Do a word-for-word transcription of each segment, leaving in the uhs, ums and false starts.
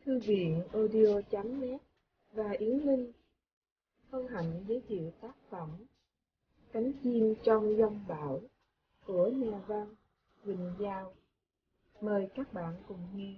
Thư viện audio chấm net và Yến Linh hân hạnh giới thiệu tác phẩm Cánh chim trong giông bão của nhà văn Quỳnh Giao. Mời các bạn cùng nghe.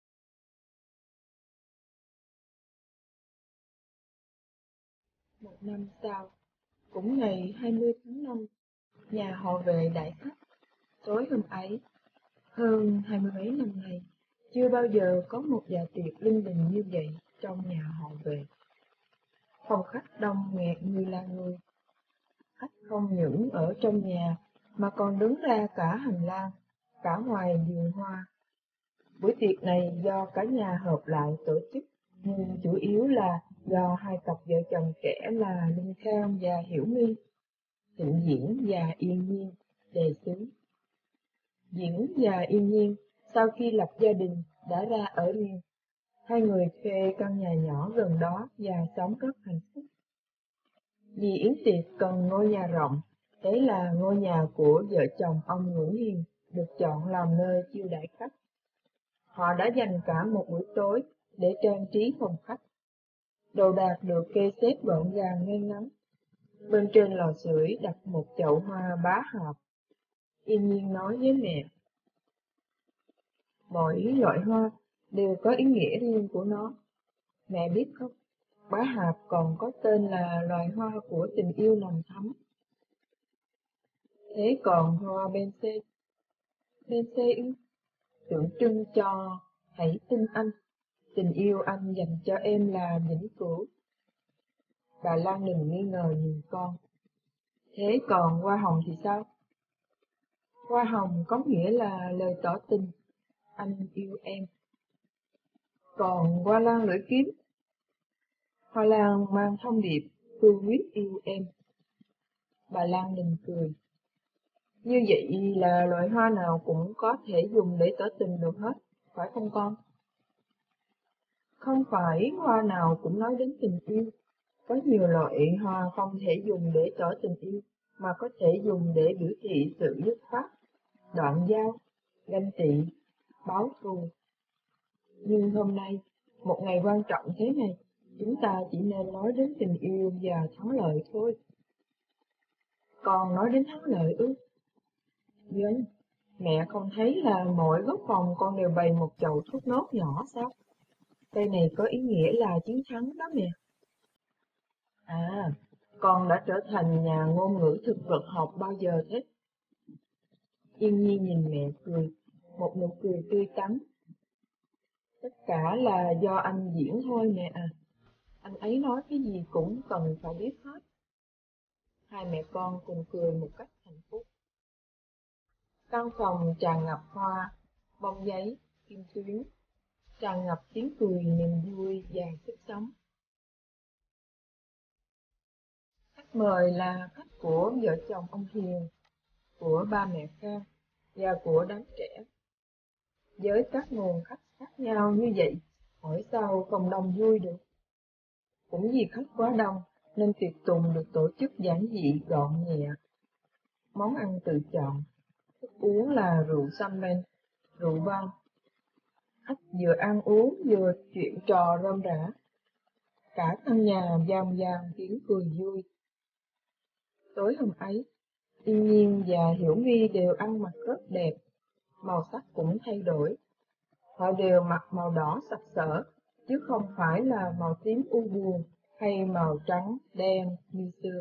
Một năm sau, cũng ngày hai mươi tháng năm, nhà họ Vệ đãi khách. Tối hôm ấy, hơn hai mươi mấy năm nay, chưa bao giờ có một dạ tiệc linh đình như vậy trong nhà họ Vệ. Phòng khách đông nghẹt như là người. Khách không những ở trong nhà mà còn đứng ra cả hành lang, cả ngoài vườn hoa. Buổi tiệc này do cả nhà hợp lại tổ chức, nhưng chủ yếu là do hai cặp vợ chồng trẻ là Linh Khang và Hiểu My, Thịnh Diễn và Yên Nhiên đề xướng. Diễn và Yên Nhiên sau khi lập gia đình đã ra ở riêng. Hai người thuê căn nhà nhỏ gần đó và sống rất hạnh phúc. Vì yến tiệc cần ngôi nhà rộng, thế là ngôi nhà của vợ chồng ông Ngũ Hiền được chọn làm nơi chiêu đãi khách. Họ đã dành cả một buổi tối để trang trí phòng khách. Đồ đạc được kê xếp gọn gàng ngay ngắn. Bên trên lò sưởi đặt một chậu hoa bá hạp. Yên Nhiên nói với mẹ: mỗi loại hoa đều có ý nghĩa riêng của nó. Mẹ biết không, bá hạp còn có tên là loài hoa của tình yêu nồng thắm. Thế còn hoa bense, bense ư? Tượng trưng cho hãy tin anh, tình yêu anh dành cho em là vĩnh cửu. Bà Lan Đình nghi ngờ nhìn con. Thế còn hoa hồng thì sao? Hoa hồng có nghĩa là lời tỏ tình, anh yêu em. Còn hoa lan lưỡi kiếm? Hoa lan mang thông điệp tôi quyết yêu em. Bà Lan Đình cười. Như vậy là loại hoa nào cũng có thể dùng để tỏ tình được hết, phải không con? Không phải hoa nào cũng nói đến tình yêu. Có nhiều loại hoa không thể dùng để tỏ tình yêu, mà có thể dùng để biểu thị sự dứt khoát, đoạn giao, ganh tị, báo thù. Nhưng hôm nay, một ngày quan trọng thế này, chúng ta chỉ nên nói đến tình yêu và thắng lợi thôi. Còn nói đến thắng lợi ư? Vâng, mẹ không thấy là mỗi góc phòng con đều bày một chậu thốt nốt nhỏ sao? Cây này có ý nghĩa là chiến thắng đó mẹ. À, con đã trở thành nhà ngôn ngữ thực vật học bao giờ thế? Yên Nhiên nhìn mẹ cười, một nụ cười tươi tắn. Tất cả là do anh Diễn thôi mẹ à. Anh ấy nói cái gì cũng cần phải biết hết. Hai mẹ con cùng cười một cách hạnh phúc. Căn phòng tràn ngập hoa, bông giấy, kim tuyến, tràn ngập tiếng cười, niềm vui và sức sống. Khách mời là khách của vợ chồng ông Hiền, của ba mẹ Khang và của đám trẻ. Với các nguồn khách khác nhau như vậy, hỏi sao không đông vui được. Cũng vì khách quá đông nên tiệc tùng được tổ chức giản dị gọn nhẹ. Món ăn tự chọn, thức uống là rượu champagne, rượu vang. Khách vừa ăn uống vừa chuyện trò rôm rả. Cả căn nhà vang vang tiếng cười vui. Tối hôm ấy, Yên Nhiên và Hiểu My đều ăn mặc rất đẹp, màu sắc cũng thay đổi. Họ đều mặc màu đỏ sặc sỡ, chứ không phải là màu tím u buồn hay màu trắng đen như xưa.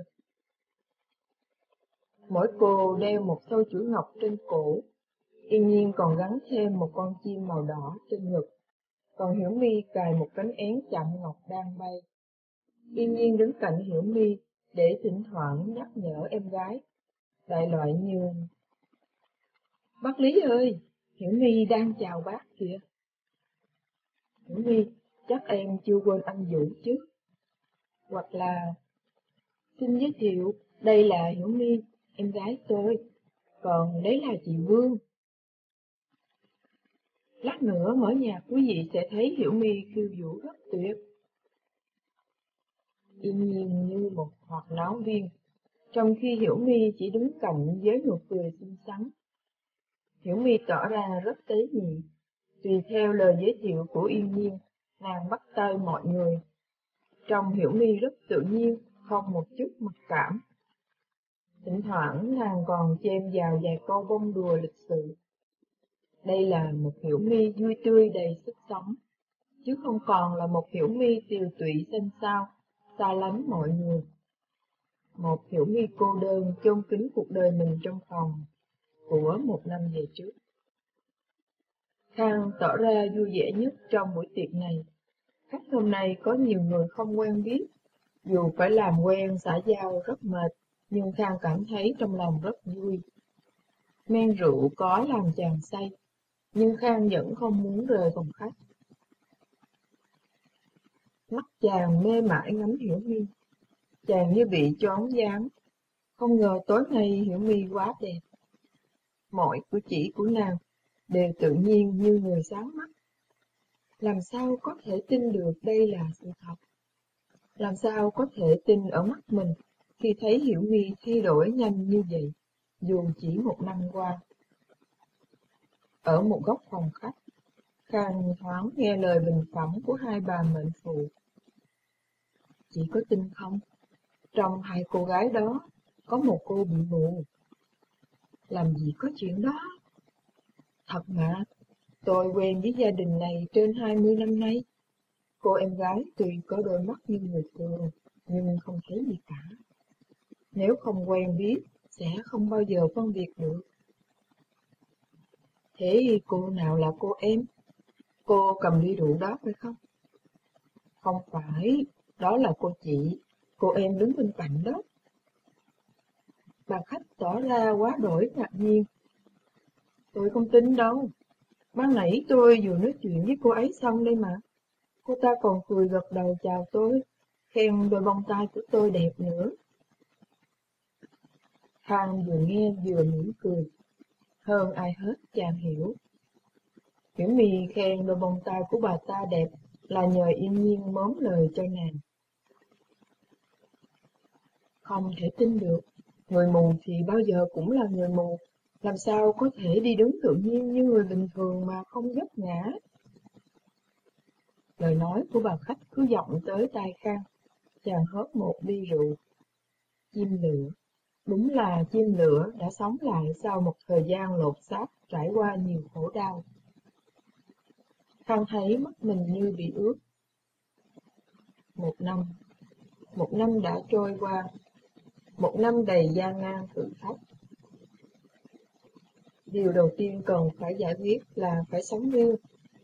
Mỗi cô đeo một sâu chuỗi ngọc trên cổ. Yên Nhiên còn gắn thêm một con chim màu đỏ trên ngực, còn Hiểu My cài một cánh én chạm ngọc đang bay. Yên Nhiên đứng cạnh Hiểu My để thỉnh thoảng nhắc nhở em gái, đại loại như: bác Lý ơi, Hiểu My đang chào bác kìa. Hiểu My, chắc em chưa quên anh Vũ chứ? Hoặc là: xin giới thiệu, đây là Hiểu My, em gái tôi, còn đấy là chị Vương. Lát nữa mở nhạc quý vị sẽ thấy Hiểu My khiêu vũ rất tuyệt. Yên Nhiên như một hoạt náo viên, trong khi Hiểu My chỉ đứng cạnh với nụ cười xinh xắn. Hiểu My tỏ ra rất tế nhị. Tùy theo lời giới thiệu của Yên Nhiên, Nàng bắt tay mọi người. Trông Hiểu My rất tự nhiên, không một chút mặc cảm. Thỉnh thoảng nàng còn chêm vào vài câu bông đùa lịch sự. Đây là một Hiểu My vui tươi đầy sức sống, chứ không còn là một Hiểu My tiều tụy xanh xao, xa lánh mọi người. Một Hiểu My cô đơn chôn kín cuộc đời mình trong phòng của một năm về trước. Khang tỏ ra vui vẻ nhất trong buổi tiệc này. Khách hôm nay có nhiều người không quen biết. Dù phải làm quen xã giao rất mệt, nhưng Khang cảm thấy trong lòng rất vui. Men rượu có làm chàng say, nhưng Khang vẫn không muốn rời phòng khách. Mắt chàng mê mải ngắm Hiểu My. Chàng như bị choáng váng. Không ngờ tối nay Hiểu My quá đẹp. Mọi cử chỉ của nàng đều tự nhiên như người sáng mắt. Làm sao có thể tin được đây là sự thật? Làm sao có thể tin ở mắt mình khi thấy Hiểu My thay đổi nhanh như vậy, dù chỉ một năm qua? Ở một góc phòng khách, Khang thoáng nghe lời bình phẩm của hai bà mệnh phụ. Chị có tin không? Trong hai cô gái đó, có một cô bị mù. Làm gì có chuyện đó? Thật mà, tôi quen với gia đình này trên hai mươi năm nay. Cô em gái tuy có đôi mắt như người thường, nhưng không thấy gì cả. Nếu không quen biết, sẽ không bao giờ phân biệt được. Thế cô nào là cô em? Cô cầm ly rượu đó phải không? Không phải, đó là cô chị, cô em đứng bên cạnh đó. Bà khách tỏ ra quá đổi ngạc nhiên. Tôi không tin đâu. Ban nãy tôi vừa nói chuyện với cô ấy xong đây mà. Cô ta còn cười gật đầu chào tôi, khen đôi bông tai của tôi đẹp nữa. Khang vừa nghe vừa mỉm cười. Hơn ai hết chàng hiểu. Hiểu My khen đôi bông tai của bà ta đẹp là nhờ yên nhiên mớm lời cho nàng. Không thể tin được, người mù thì bao giờ cũng là người mù, làm sao có thể đi đứng tự nhiên như người bình thường mà không vấp ngã. Lời nói của bà khách cứ vọng tới tai Khang. Chàng hớp một ly rượu. Chim lửa, đúng là chim lửa đã sống lại sau một thời gian lột xác trải qua nhiều khổ đau. Khang thấy mắt mình như bị ướt. Một năm, một năm đã trôi qua, một năm đầy gian nan thử thách. Điều đầu tiên cần phải giải quyết là phải sống riêng.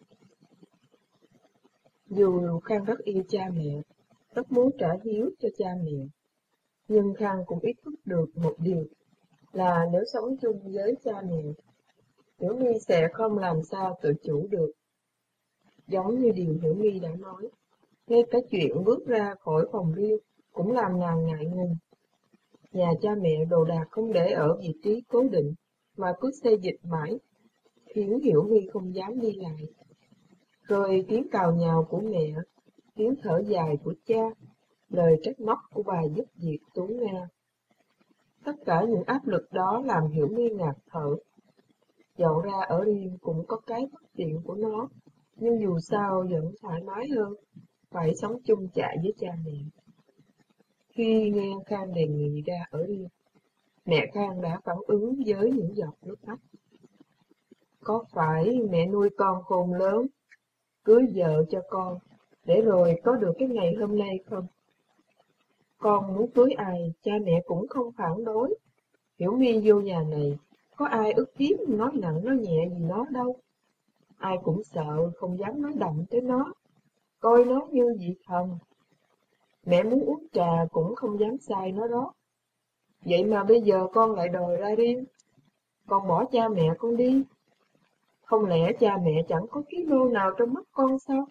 Dù Khang rất yêu cha mẹ, rất muốn trả hiếu cho cha mẹ, nhưng Khang cũng ý thức được một điều là nếu sống chung với cha mẹ, Hiểu My sẽ không làm sao tự chủ được. Giống như điều Hiểu My đã nói, ngay cả chuyện bước ra khỏi phòng riêng cũng làm nàng ngại ngùng. Nhà cha mẹ đồ đạc không để ở vị trí cố định, mà cứ xê dịch mãi, khiến Hiểu My không dám đi lại. Rồi tiếng cào nhào của mẹ, tiếng thở dài của cha, lời trách móc của bà giúp việc Tú Nga. Tất cả những áp lực đó làm Hiểu My ngạt thở. Dọn ra ở riêng cũng có cái bất tiện của nó, nhưng dù sao vẫn thoải mái hơn, phải sống chung trại với cha mẹ. Khi nghe Khang đề nghị ra ở riêng, mẹ Khang đã phản ứng với những giọt nước mắt. Có phải mẹ nuôi con khôn lớn, cưới vợ cho con, để rồi có được cái ngày hôm nay không? Con muốn cưới ai, cha mẹ cũng không phản đối. Hiểu My vô nhà này, có ai ức hiếp nói nặng nói nhẹ gì nó đâu. Ai cũng sợ, không dám nói động tới nó, coi nó như vị thần. Mẹ muốn uống trà cũng không dám sai nó đó. Vậy mà bây giờ con lại đòi ra riêng, con bỏ cha mẹ con đi. Không lẽ cha mẹ chẳng có ký lô nào trong mắt con sao?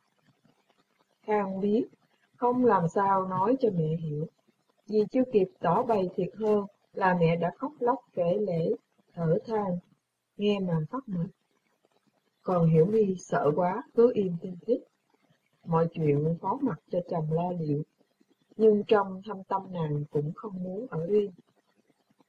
Khang biết, không làm sao nói cho mẹ hiểu, vì chưa kịp tỏ bày thiệt hơn là mẹ đã khóc lóc kể lể, thở than, nghe mà phát mệt. Còn Hiểu My sợ quá, cứ im tin thích. Mọi chuyện phó mặc cho chồng lo liệu, nhưng trong thâm tâm nàng cũng không muốn ở riêng.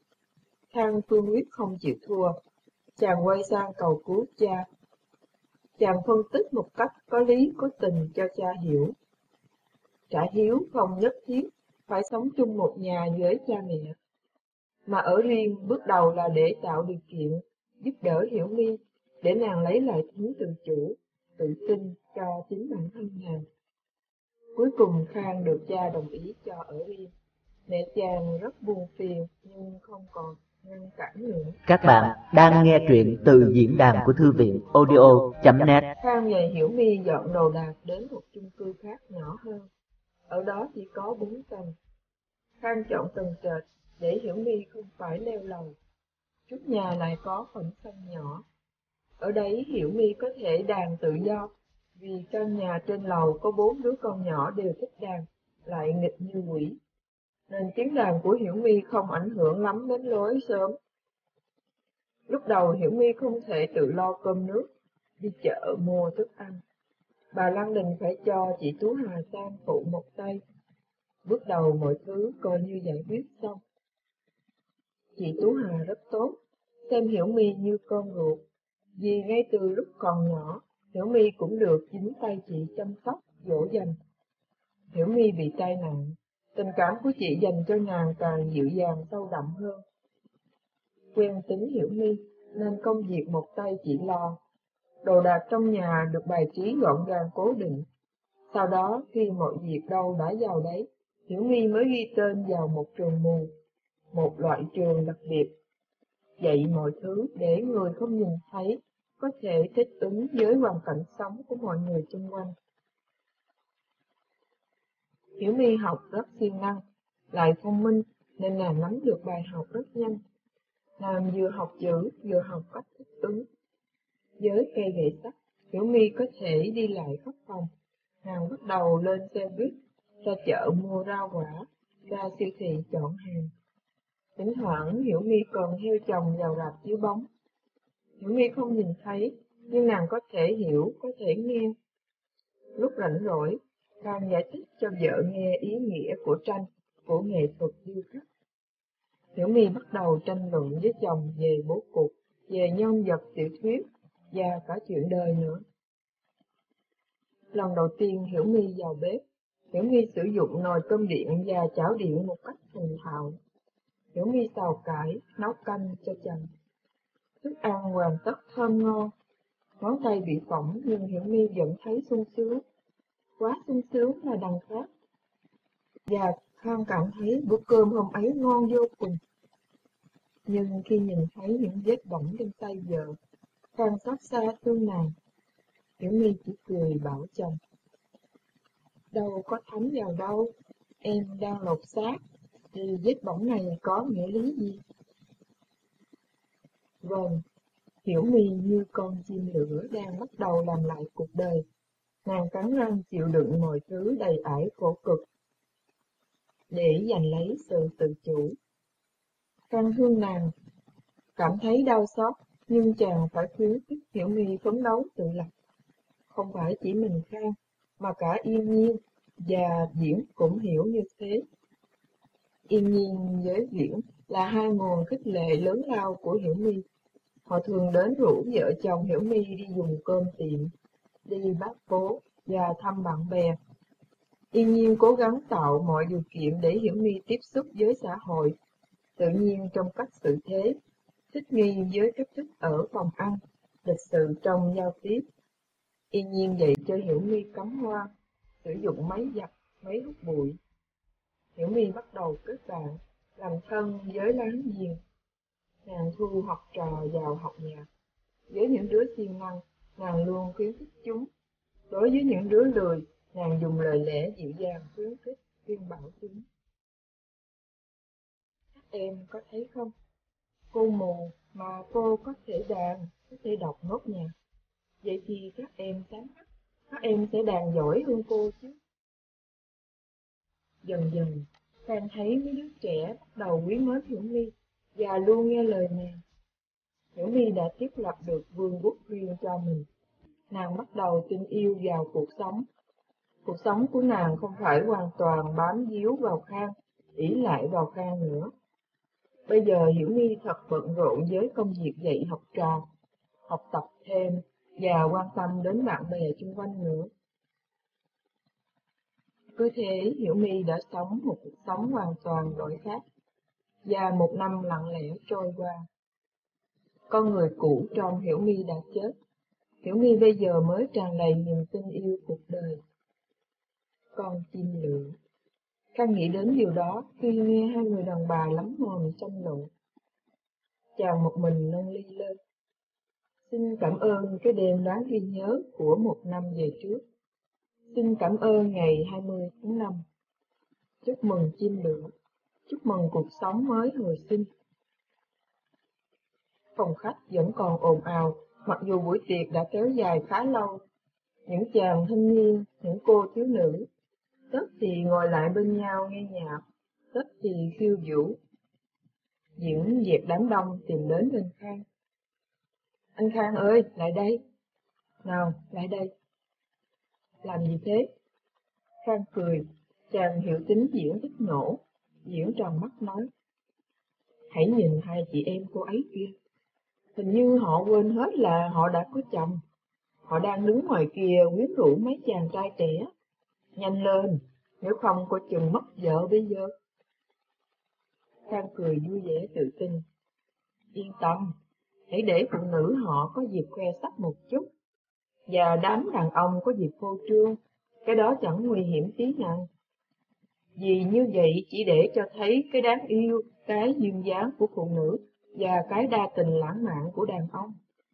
Khang cương quyết không chịu thua, chàng quay sang cầu cứu cha. Chàng phân tích một cách có lý có tình cho cha hiểu. Trả hiếu không nhất thiết phải sống chung một nhà với cha mẹ, mà ở riêng bước đầu là để tạo điều kiện, giúp đỡ Hiểu My, để nàng lấy lại tính tự chủ, tự tin cho chính bản thân nàng. Cuối cùng Khang được cha đồng ý cho ở riêng. Mẹ chàng rất buồn phiền nhưng không còn ngăn cản nữa. Các bạn đang nghe truyện từ diễn đàn của thư viện audio chấm net. Khang và Hiểu My dọn đồ đạc đến một chung cư khác nhỏ hơn. Ở đó chỉ có bốn tầng. Khang chọn tầng trệt để Hiểu My không phải leo lầu. Trước nhà lại có khoảng sân nhỏ. Ở đấy Hiểu My có thể đàn tự do, vì căn nhà trên lầu có bốn đứa con nhỏ đều thích đàn, lại nghịch như quỷ, nên tiếng đàn của Hiểu My không ảnh hưởng lắm đến lối sớm. Lúc đầu Hiểu My không thể tự lo cơm nước, đi chợ mua thức ăn. Bà Lăng Đình phải cho chị Tú Hà sang phụ một tay. Bước đầu mọi thứ coi như giải quyết xong. Chị Tú Hà rất tốt, xem Hiểu My như con ruột, vì ngay từ lúc còn nhỏ, Hiểu My cũng được chính tay chị chăm sóc, dỗ dành. Hiểu My bị tai nạn, tình cảm của chị dành cho nàng càng dịu dàng sâu đậm hơn. Quen tính Hiểu My, nên công việc một tay chị lo. Đồ đạc trong nhà được bài trí gọn gàng cố định. Sau đó, khi mọi việc đâu đã vào đấy, Hiểu My mới ghi tên vào một trường mù, một loại trường đặc biệt, dạy mọi thứ để người không nhìn thấy có thể thích ứng với hoàn cảnh sống của mọi người xung quanh. Hiểu My học rất siêng năng, lại thông minh nên nàng nắm được bài học rất nhanh. Nàng vừa học chữ vừa học cách thích ứng. Với cây gậy sắt, Hiểu My có thể đi lại khắp phòng. Nàng bắt đầu lên xe buýt, ra chợ mua rau quả, ra siêu thị chọn hàng. Thỉnh thoảng Hiểu My còn theo chồng vào rạp chiếu bóng. Hiểu My không nhìn thấy, nhưng nàng có thể hiểu, có thể nghe. Lúc rảnh rỗi, Khang giải thích cho vợ nghe ý nghĩa của tranh, của nghệ thuật điêu khắc. Hiểu My bắt đầu tranh luận với chồng về bố cục, về nhân vật tiểu thuyết và cả chuyện đời nữa. Lần đầu tiên Hiểu My vào bếp, Hiểu My sử dụng nồi cơm điện và chảo điện một cách thành thạo. Hiểu My xào cải, nấu canh cho chồng. Thức ăn hoàn tất thơm ngon. Ngón tay bị phỏng nhưng Hiểu My vẫn thấy sung sướng. Quá sung sướng là đằng khác. Và Khang cảm thấy bữa cơm hôm ấy ngon vô cùng. Nhưng khi nhìn thấy những vết bỏng trên tay vợ, Khang xót xa thương nàng. Hiểu My chỉ cười bảo chồng: đâu có thấm vào đâu, em đang lột xác, thì vết bỏng này có nghĩa lý gì? Vâng, Hiểu My như con chim lửa đang bắt đầu làm lại cuộc đời. Nàng cắn răng chịu đựng mọi thứ đầy ải khổ cực để giành lấy sự tự chủ. Khang thương nàng, cảm thấy đau xót, nhưng chàng phải khuyến khích Hiểu My phấn đấu tự lập. Không phải chỉ mình Khang, mà cả Yên Nhiên và Viễn cũng hiểu như thế. Yên Nhiên với Viễn là hai nguồn khích lệ lớn lao của Hiểu My. Họ thường đến rủ vợ chồng Hiểu My đi dùng cơm tiệm, đi bát phố và thăm bạn bè. Yên Nhiên cố gắng tạo mọi điều kiện để Hiểu My tiếp xúc với xã hội, tự nhiên trong cách xử thế, thích nghi với cách thức ở phòng ăn, lịch sự trong giao tiếp. Yên Nhiên dạy cho Hiểu My cắm hoa, sử dụng máy giặt, máy hút bụi. Hiểu My bắt đầu kết bạn, làm thân với láng giềng. Nàng thu học trò vào học nhạc. Với những đứa siêng năng, nàng luôn khuyến khích chúng. Đối với những đứa lười, nàng dùng lời lẽ dịu dàng khuyến khích, khuyên bảo chúng. Các em có thấy không? Cô mù mà cô có thể đàn, có thể đọc nốt nhạc. Vậy thì các em sáng mắt, các em sẽ đàn giỏi hơn cô chứ. Dần dần, Khang thấy mấy đứa trẻ bắt đầu quý mến Hiểu My và luôn nghe lời nàng. Hiểu My đã thiết lập được vườn bút riêng cho mình. Nàng bắt đầu tin yêu vào cuộc sống. Cuộc sống của nàng không phải hoàn toàn bám víu vào Khang, ỷ lại vào Khang nữa. Bây giờ Hiểu My thật bận rộn với công việc dạy học trò, học tập thêm, và quan tâm đến bạn bè xung quanh nữa. Cứ thế, Hiểu My đã sống một cuộc sống hoàn toàn đổi khác, và một năm lặng lẽ trôi qua. Con người cũ trong Hiểu My đã chết. Hiểu My bây giờ mới tràn đầy niềm tin yêu cuộc đời. Con chim lửa. Khang nghĩ đến điều đó khi nghe hai người đàn bà lắm mồm tranh luận. Chàng một mình nâng ly lên. Xin cảm ơn cái đêm đáng ghi nhớ của một năm về trước. Xin cảm ơn ngày hai mươi tháng năm. Chúc mừng chim lửa. Chúc mừng cuộc sống mới hồi sinh. Phòng khách vẫn còn ồn ào, mặc dù buổi tiệc đã kéo dài khá lâu. Những chàng thanh niên, những cô thiếu nữ, tất thì ngồi lại bên nhau nghe nhạc, tất thì khiêu vũ. Diễn dẹp đám đông tìm đến bên Khang. Anh Khang ơi, lại đây. Nào, lại đây. Làm gì thế? Khang cười, chàng hiểu tính Diễn thích nổ. Diễn tròn mắt nói. Hãy nhìn hai chị em cô ấy kia. Hình như họ quên hết là họ đã có chồng. Họ đang đứng ngoài kia quyến rũ mấy chàng trai trẻ. Nhanh lên, nếu không có chừng mất vợ bây giờ. Khang cười vui vẻ tự tin. Yên tâm, hãy để phụ nữ họ có dịp khoe sắc một chút. Và đám đàn ông có dịp phô trương, cái đó chẳng nguy hiểm tí nào. Vì như vậy chỉ để cho thấy cái đáng yêu, cái duyên dáng của phụ nữ và cái đa tình lãng mạn của đàn ông.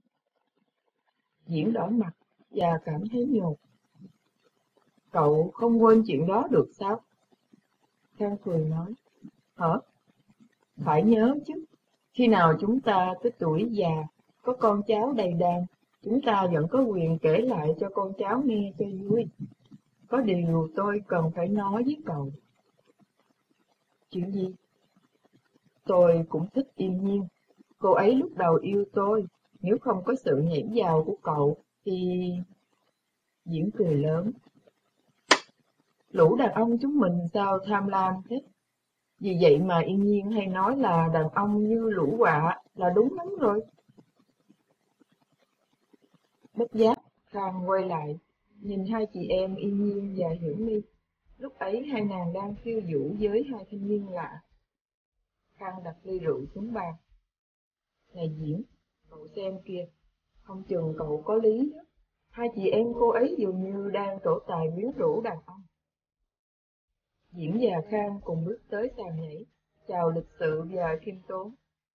Diễn đỏ mặt và cảm thấy nhột. Cậu không quên chuyện đó được sao? Khang cười nói. Hả? Phải nhớ chứ. Khi nào chúng ta tới tuổi già, có con cháu đầy đàn, chúng ta vẫn có quyền kể lại cho con cháu nghe cho vui. Có điều tôi cần phải nói với cậu. Chuyện gì? Tôi cũng thích Yên Nhiên. Cô ấy lúc đầu yêu tôi. Nếu không có sự nhảy vào của cậu, thì... Diễn cười lớn. Lũ đàn ông chúng mình sao tham lam thế? Vì vậy mà Yên Nhiên hay nói là đàn ông như lũ quạ là đúng lắm rồi. Bất giác, Khang quay lại, nhìn hai chị em Yên Nhiên và Hiểu My. Lúc ấy hai nàng đang khiêu vũ với hai thanh niên lạ. Khang đặt ly rượu xuống bàn. Này Diễn, cậu xem kìa, không chừng cậu có lý đó. Hai chị em cô ấy dường như đang trổ tài quyến rũ đàn ông. Diễn và Khang cùng bước tới sàn nhảy, chào lịch sự và khiêm tốn.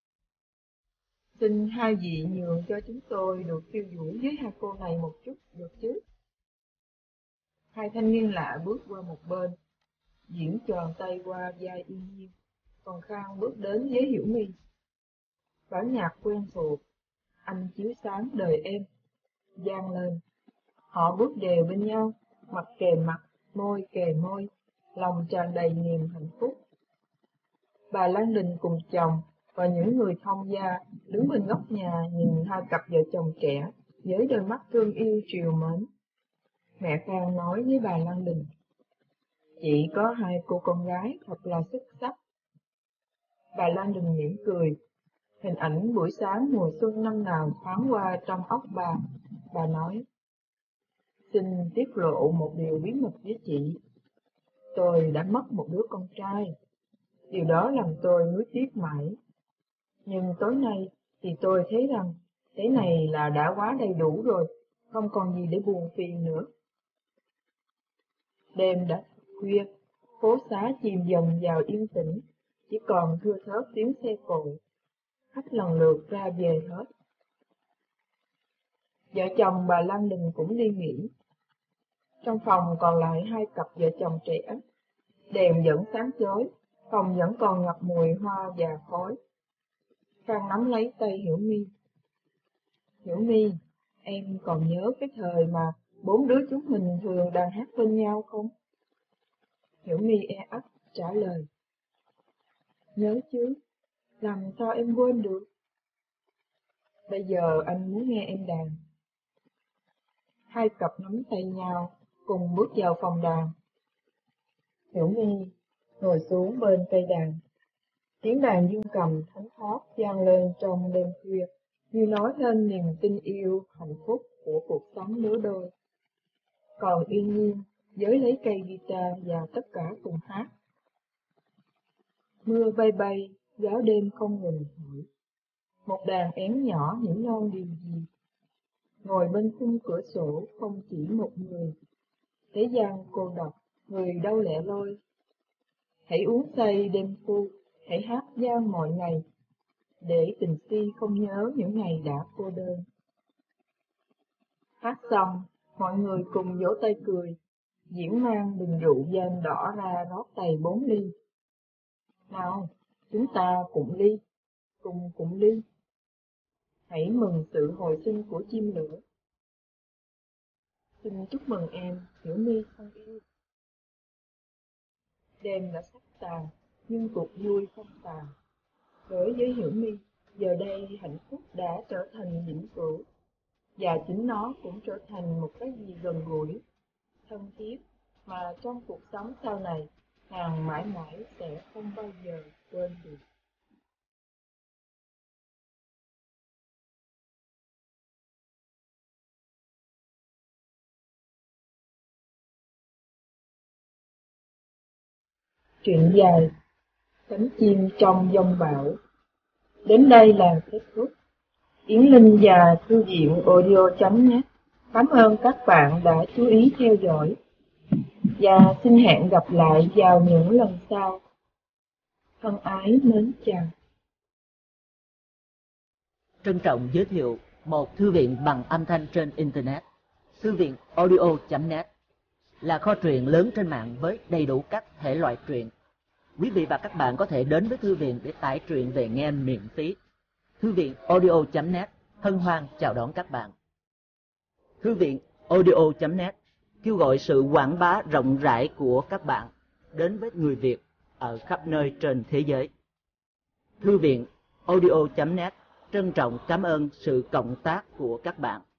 Xin hai vị nhường cho chúng tôi được khiêu vũ với hai cô này một chút được chứ? Hai thanh niên lạ bước qua một bên. Diễn tròn tay qua vai Yên Nhiên, còn Khang bước đến với Hiểu My. Bản nhạc quen thuộc, Anh chiếu sáng đời em, vang lên. Họ bước đều bên nhau, mặt kề mặt, môi kề môi, lòng tràn đầy niềm hạnh phúc. Bà Lan Đình cùng chồng và những người thông gia đứng bên góc nhà nhìn hai cặp vợ chồng trẻ với đôi mắt thương yêu trìu mến. Mẹ Khang nói với bà Lan Đình, chị có hai cô con gái thật là xuất sắc. Bà Lan Đình mỉm cười, hình ảnh buổi sáng mùa xuân năm nào thoáng qua trong óc bà. Bà nói, xin tiết lộ một điều bí mật với chị. Tôi đã mất một đứa con trai. Điều đó làm tôi nuối tiếc mãi. Nhưng tối nay thì tôi thấy rằng thế này là đã quá đầy đủ rồi, không còn gì để buồn phiền nữa. Đêm đã khuya, phố xá chìm dần vào yên tĩnh, chỉ còn thưa thớt tiếng xe cộ. Khách lần lượt ra về hết. Vợ chồng bà Lan Đình cũng đi nghỉ. Trong phòng còn lại hai cặp vợ chồng trẻ. Đèn vẫn sáng chói, phòng vẫn còn ngập mùi hoa và khói. Khang nắm lấy tay Hiểu My. Hiểu My, em còn nhớ cái thời mà bốn đứa chúng mình thường đang hát bên nhau không? Hiểu My e ấp trả lời. Nhớ chứ, làm sao em quên được? Bây giờ anh muốn nghe em đàn. Hai cặp nắm tay nhau, cùng bước vào phòng đàn. Hiểu My ngồi xuống bên cây đàn. Tiếng đàn dương cầm thánh thót vang lên trong đêm khuya, như nói lên niềm tin yêu, hạnh phúc của ngắm lứa đôi. Còn Yên Nhiên giới lấy cây guitar và tất cả cùng hát. Mưa bay bay, gió đêm không ngừng thổi. Một đàn én nhỏ nhỉ non điều gì. Ngồi bên khung cửa sổ không chỉ một người. Thế gian cô độc, người đâu lẻ loi. Hãy uống say đêm phu, hãy hát vang mọi ngày, để tình si không nhớ những ngày đã cô đơn. Hát xong, mọi người cùng vỗ tay cười, diễn mang bình rượu vang đỏ ra rót đầy bốn ly. Nào, chúng ta cùng ly, cùng cùng ly. Hãy mừng sự hồi sinh của chim lửa. Xin chúc mừng em, Hiểu My thân yêu. Đêm đã sắp tàn, nhưng cuộc vui không tàn. Đối với Hiểu My, giờ đây hạnh phúc đã trở thành vĩnh cửu, và chính nó cũng trở thành một cái gì gần gũi, thân thiết, mà trong cuộc sống sau này, nàng mãi mãi sẽ không bao giờ quên được. Truyện dài Cánh chim trong giông bão đến đây là kết thúc. Yến Linh và Thư viện audio chấm net cảm ơn các bạn đã chú ý theo dõi, và xin hẹn gặp lại vào những lần sau. Thân ái mến chào. Trân trọng giới thiệu một thư viện bằng âm thanh trên Internet. Thư viện audio chấm net là kho truyện lớn trên mạng với đầy đủ các thể loại truyện. Quý vị và các bạn có thể đến với thư viện để tải truyện về nghe miễn phí. Thư viện audio chấm net hân hoan chào đón các bạn. Thư viện audio chấm net kêu gọi sự quảng bá rộng rãi của các bạn đến với người Việt ở khắp nơi trên thế giới. Thư viện audio chấm net trân trọng cảm ơn sự cộng tác của các bạn.